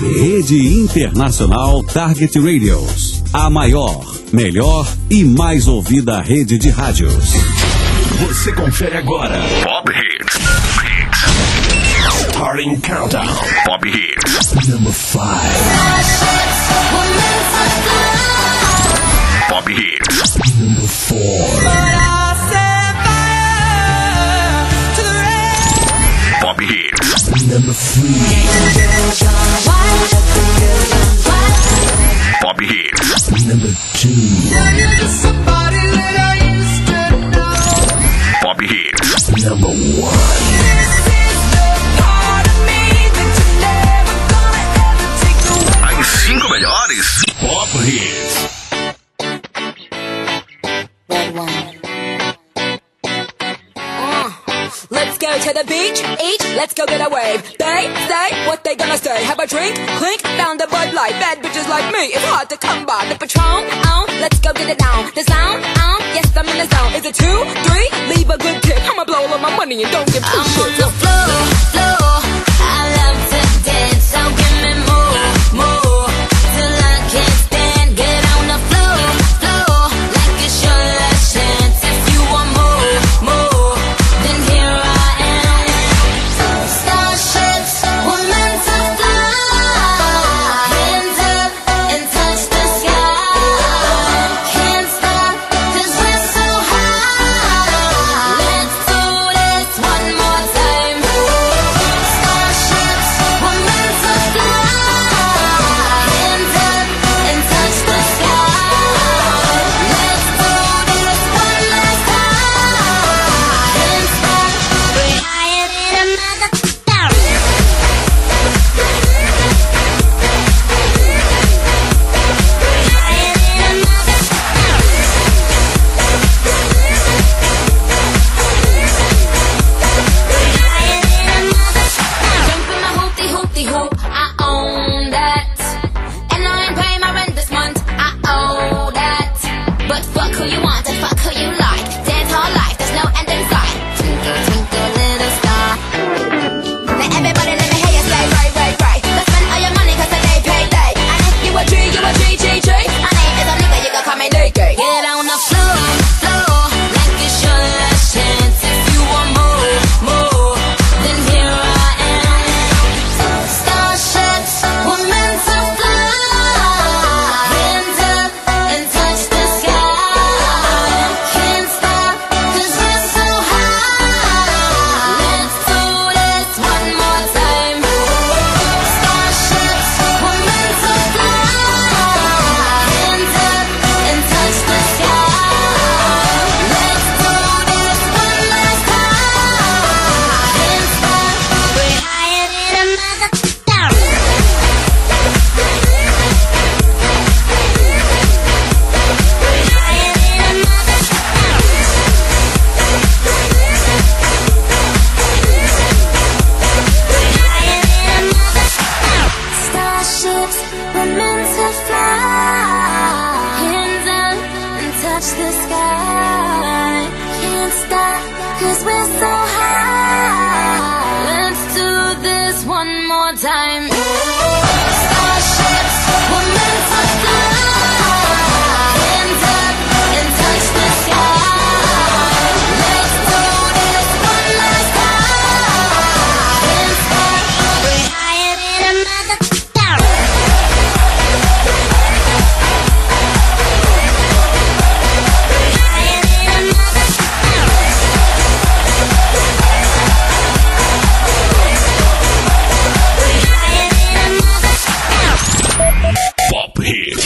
Rede Internacional Target Radios. A maior, melhor e mais ouvida rede de rádios. Você confere agora. Pop Hits. Starting Countdown. Pop Hits. Number 5. Pop Hits. Number 4. Pop Hits. Number 3. Pop Hits. Number 2. Pop Hits. Number 1. As 5 melhores Pop Hits. Let's go to the beach, eat, let's go get a wave. They say what they gonna say. Have a drink, clink, down the Bud Light. Bad bitches like me, it's hard to come by. The Patron, let's go get it down. The sound, yes I'm in the zone. Is it 2, 3? Leave a good tip. I'ma blow all of my money and don't give two shits. I'm on the floor, I love to dance. So give me more, till I can't stand. Get on the floor, like it's your last chance. If you want more, then here I am. Starships were meant to fly. Hands up and touch the sky. Can't stop 'cause we're so high. Let's do this one more time. Starships were meant to fly. Hands up and touch the sky. Let's do this one last time. Can't stop, we're higher than a mother. Jump in my hoopty hoop, I own that. And I ain't paying my rent this month, I owe that. But fuck who you want and fuck who you like. Dance all life, there's no end in sight. Twinkle, twinkle, little star. Now everybody let me hear you say right. Let's spend all your money 'cause today payday. And if you a G, you a G. My name is a nigga, you can call me Nicky. Get on the floor, like it's your last chance. If you want more, then here I am. Starships were meant to fly. Hands up and touch the sky. Can't stop 'cause we're so high. Let's do this one more time. Starships were meant to fly. Hands up and touch the sky. Let's do this one last time. Can't stop, we're higher than a mother. Starships were meant to fly. Hands up and touch the sky. Can't stop 'cause we're so high. Let's do this one more time. Starships were meant to fly. Hands up and touch the sky. Let's do this one last time. Can't stop, we're higher than a mother. Pop Hits.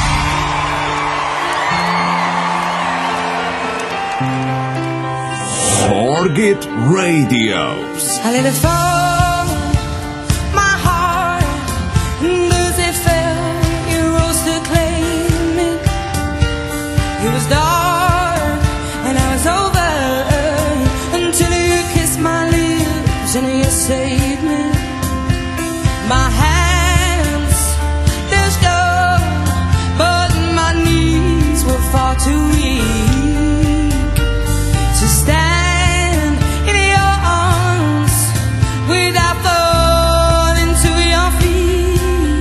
Target Radios. I let it fall, my heart, and as it fell, you rose to claim me. It was dark and I was over until you kissed my lips and you saved me. My hands, they're strong, but my knees were far too weak to stand in your arms without falling to your feet.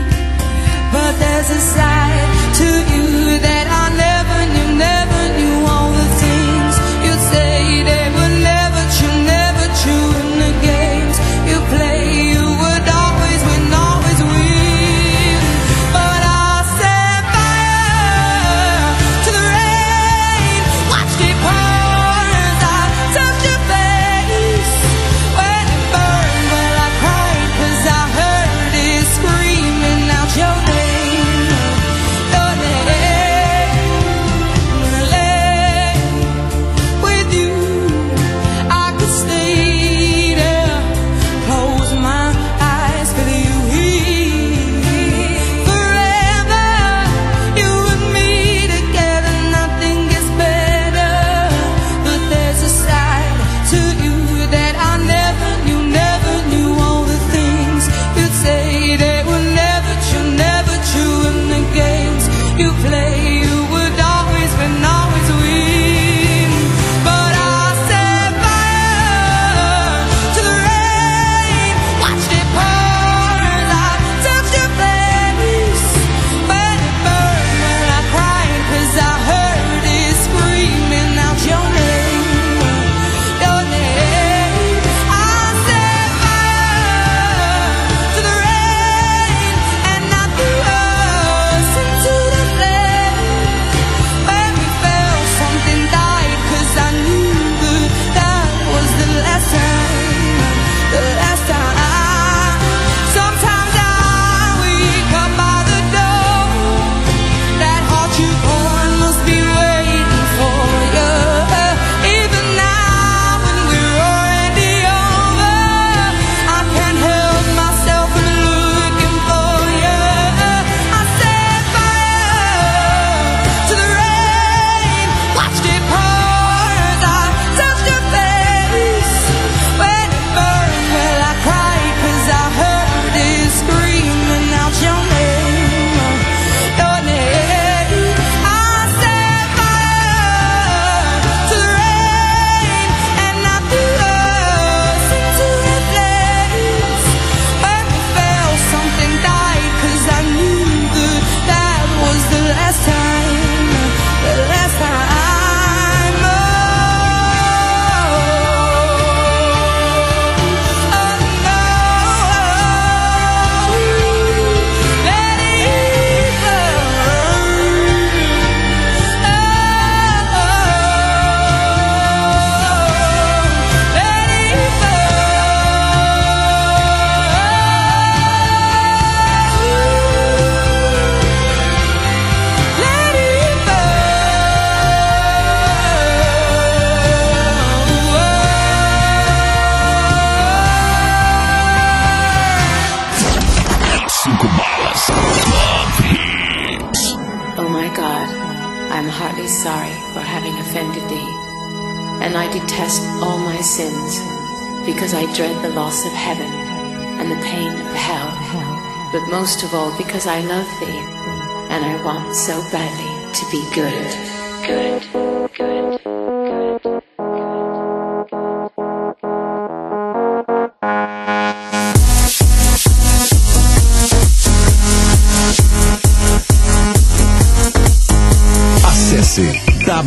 heartily sorry for having offended thee, and I detest all my sins, because I dread the loss of heaven and the pain of hell, but most of all because I love thee, and I want so badly to be good, good, good, good. Acesse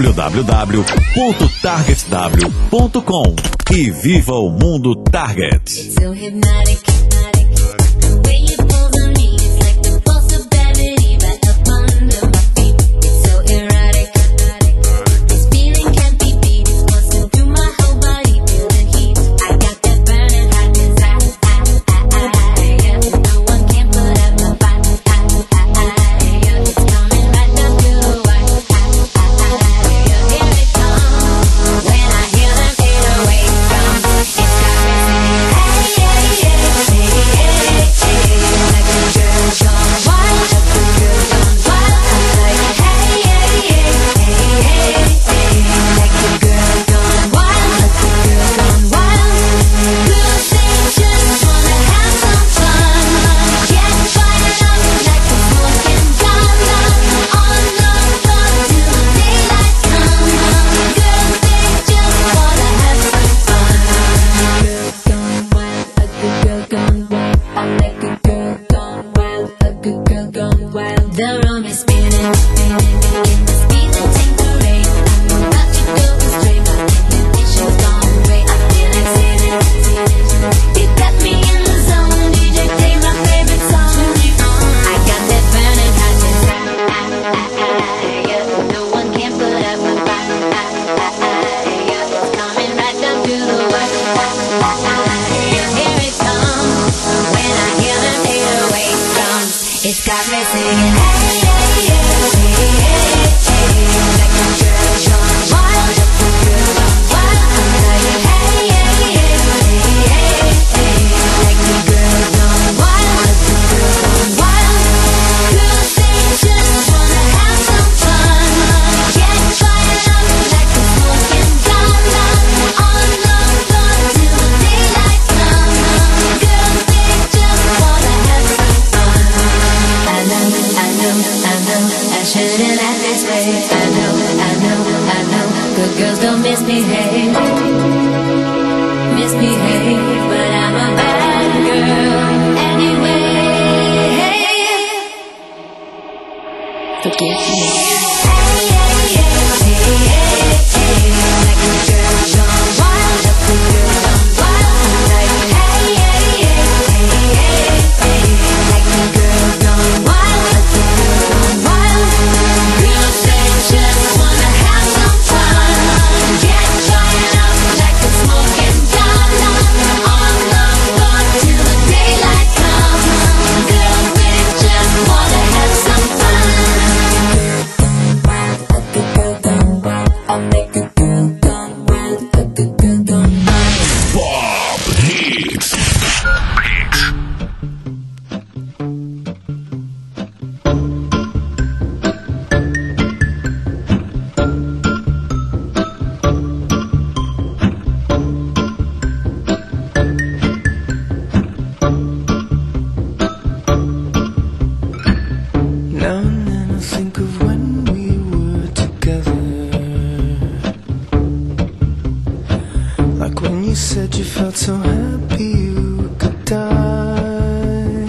www.targetw.com e viva o mundo Target. So hypnotic, the way you pull on me, it's like the pulse of gravity right up under my feet. It's so erotic, this feeling can't be beat. It's coursing through my whole body, feel the heat. I got that burning hot desire, yeah. No one can put out my fire, yeah. It's coming right down to the wire, yeah. Here it comes, when I hear them 808 drums, it's got me singing, hey, hey, hey, hey, hey, hey. Like a girl gone wild, like a girl gone wild. I'm like, hey, hey, hey, hey, hey, hey. Like a girl gone wild, like a girl gone wild. Girls, they just wanna have some fun. Get fired up like a smoking gun. On the floor till the daylight comes. Girls, they just wanna have some fun. Girl gone wild, a good girl gone wild. I like a girl gone wild, a good girl gone wild. The room is spinning, spinning in the speed and Tanqueray. I'm about to go astray, my inhibitions gone away. I feel like sinning, sinning. You got me in the zone, DJ play my favorite song. I got that burning hot desire, yeah. No one can put out my fire, yeah. It's coming right down to the wire, yeah. Here it comes, when I hear them 808 drums, it's got me singing, hey, hey, hey, hey, hey, hey. Like a girl gone wild, like a girl gone wild. I'm like, hey, hey, hey, hey, hey, hey. Like a girl gone wild, like a girl gone wild. Girls, they just wanna have some fun. Get fired up like a smoking gun. On the floor till the daylight comes. Girls, they just wanna have some fun. I know, I shouldn't act this way. I know, good girls don't misbehave, but I'm a bad girl anyway. Forgive me. Hey, hey, hey, hey, hey, hey. Like a girl gone wild, like a girl gone wild. I'm like, hey, hey, hey, hey, hey, hey. Like a girl gone wild, like a girl gone wild. Girls, they just wanna have some fun. Get fired up like a smoking gun. On the floor till the daylight comes. Girls, they just wanna have some fun. A good girl gone wild. I'll make a girl gone wild. A good girl gone wild. Pop Hits. Now and then I think of when we were together, like when you said you felt so happy you could die.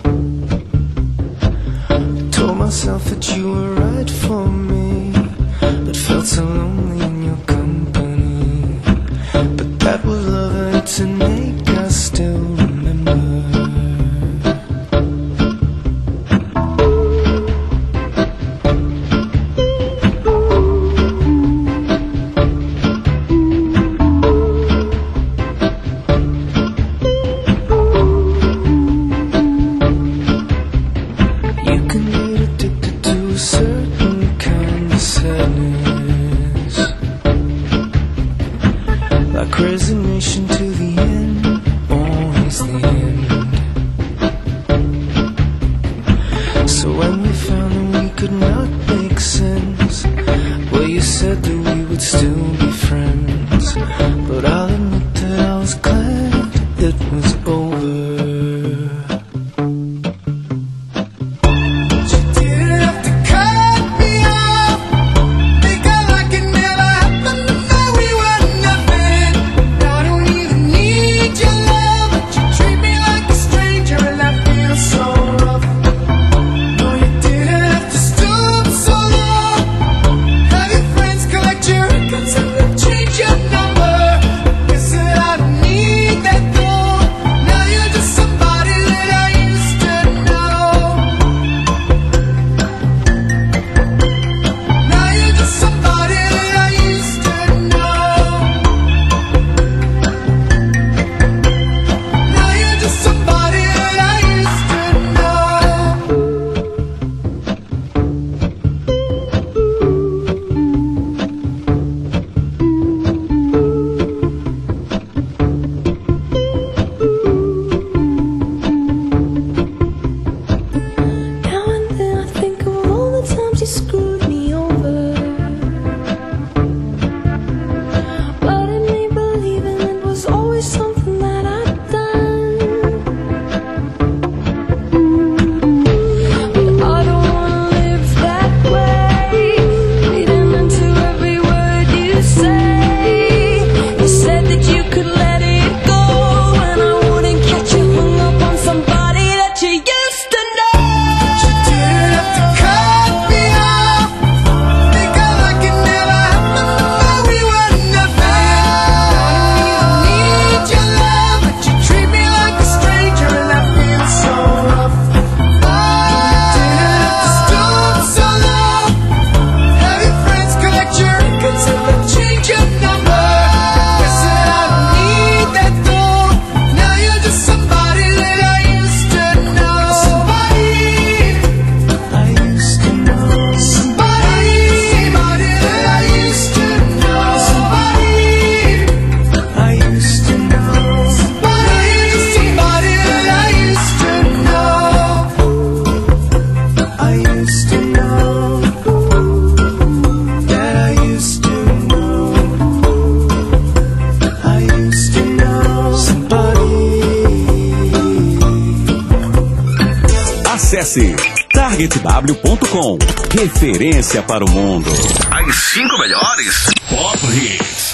I told myself that you were right for me, but felt so lonely in your company. But that was love, and it's an ache I still remember. You can get addicted to a certain kind of sadness, like resignation to the end it was over. Acesse targetw.com. Referência para o mundo. As 5 melhores Pop Hits.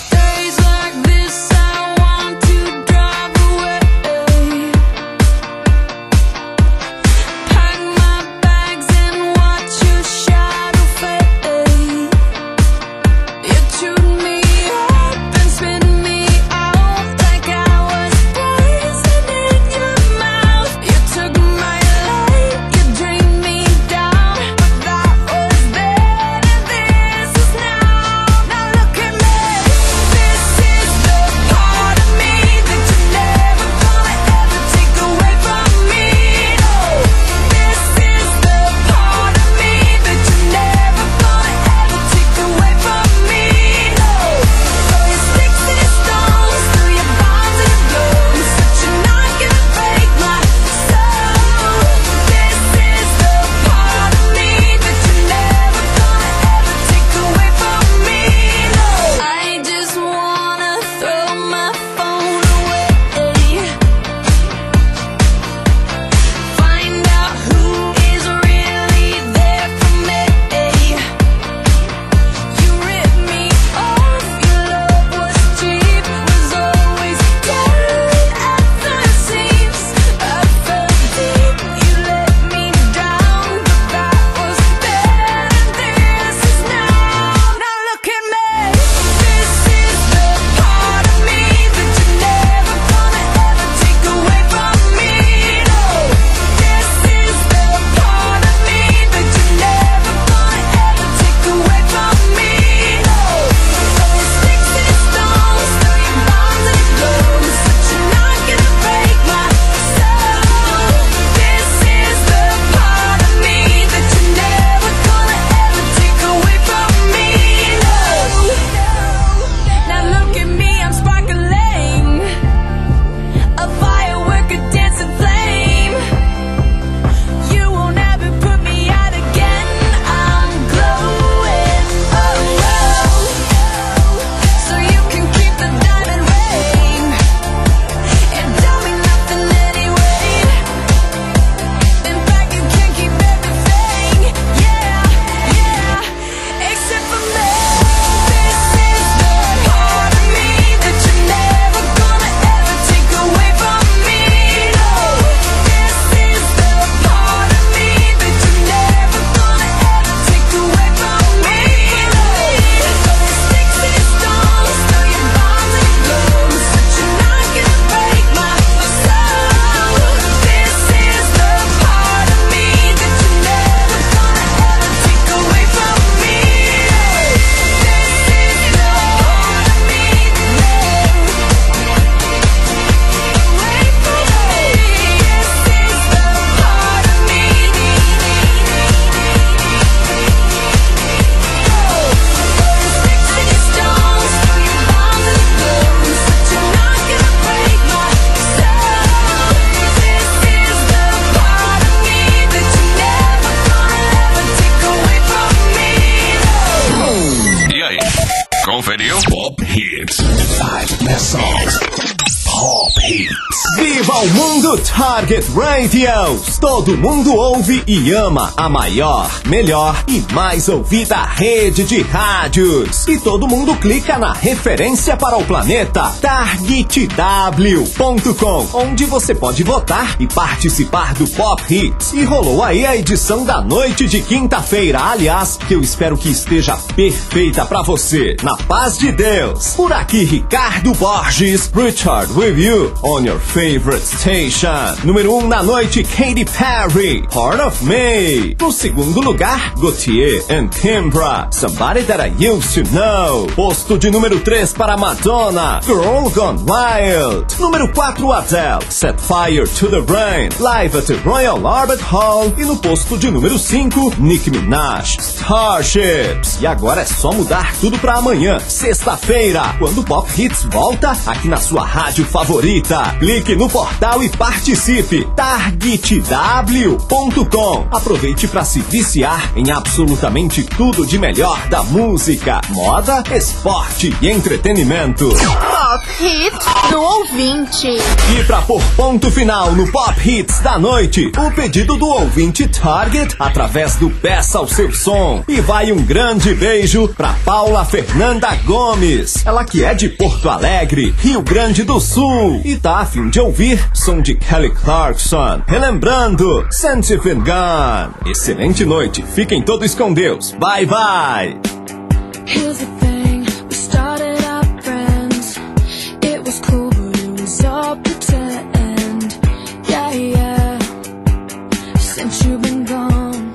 Viva o mundo Target Radios! Todo mundo ouve e ama a maior, melhor e mais ouvida rede de rádios. E todo mundo clica na referência para o planeta targetw.com, onde você pode votar e participar do Pop Hits. E rolou aí a edição da noite de quinta-feira, aliás, que eu espero que esteja perfeita pra você. Na paz de Deus. Por aqui, Ricardo Borges, Richard with you on your favorite station. Número 1 na noite, Katy Perry, Heart of Me. No segundo lugar, Gautier and Kimbra, Somebody That I Used to Know. Posto de número 3 para Madonna, Girl Gone Wild. Número 4, Adele, Set Fire to the Rain, live at the Royal Albert Hall. E no posto de número 5, Nicki Minaj, Starships. E agora é só mudar tudo pra amanhã, sexta-feira, quando o Pop Hits volta aqui na sua rádio favorita. Clique no portal e participe. targetw.com. Aproveite para se viciar em absolutamente tudo de melhor da música, moda, esporte e entretenimento. Pop Hits do ouvinte. E para pôr ponto final no Pop Hits da noite, o pedido do ouvinte Target através do Peça o Seu Som. E vai um grande beijo para Paula Fernanda Gomes, ela que é de Porto Alegre, Rio Grande do Sul, e tá a fim de ouvir som de Kelly Clarkson, relembrando Since You've Been Gone. Excelente noite, fiquem todos com Deus, bye bye. Here's the thing, we started out friends. It was cool, but it was all pretend. Yeah, yeah, since you've been gone.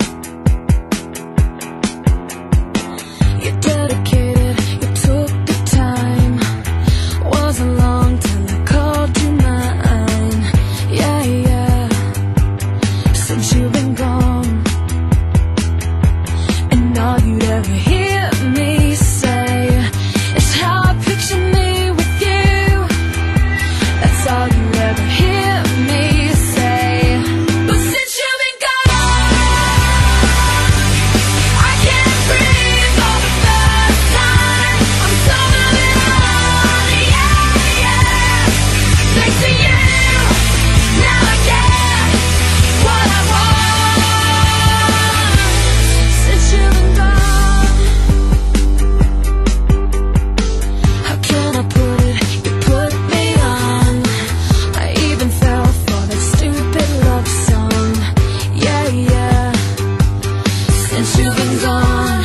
You dedicated, you took the time. Wasn't long till I called you mine. Yeah, yeah, since you've been gone. And all you'd ever hear me say is how I picture me with you. That's all you ever hear me say. But since you've been gone, I can't breathe for the first time. I'm so moving on, yeah, yeah. Thanks to you, now I get what I want. Since you've been gone, how can I put it? You put me on. I even fell for that stupid love song. Yeah, yeah. Since you've been gone,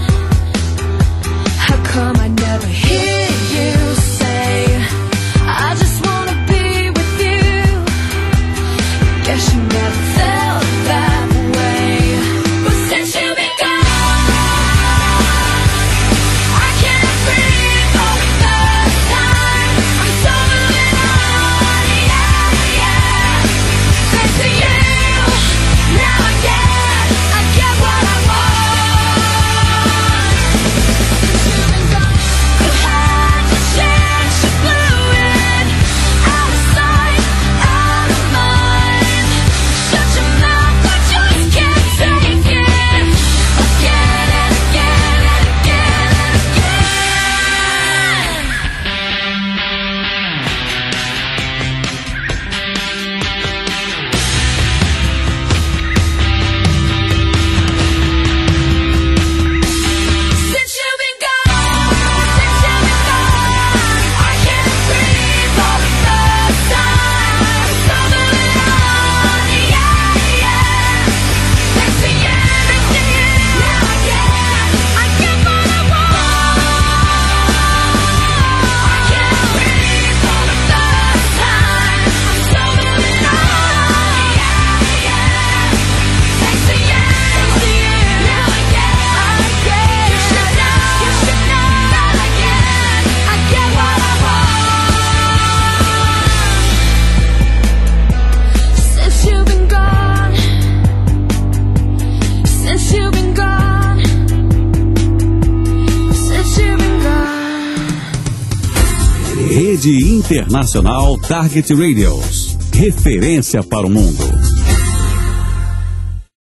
how come I never hear you say, I just wanna be with you? Guess you never felt that way. But since you've been gone, I can't breathe for the first time. I'm so moving on, yeah, yeah. Thanks to you, now I get what I want. Since you've been gone, could hide your chance, you blew it. Out of sight, out of mind. Shut your mouth, I just can't take it. Again and again and again and again. Since you've been gone, I can't breathe for the first time. I'm so moving on, yeah, yeah. Thanks to you, now I get what I want. I can't breathe for the first time. I'm so moving on, yeah, yeah. Thanks to you, now I get. You should know that I get what I want. Since you've been gone, since you've been gone, since you've been gone. Rede Internacional Target Radios. Referência para o mundo.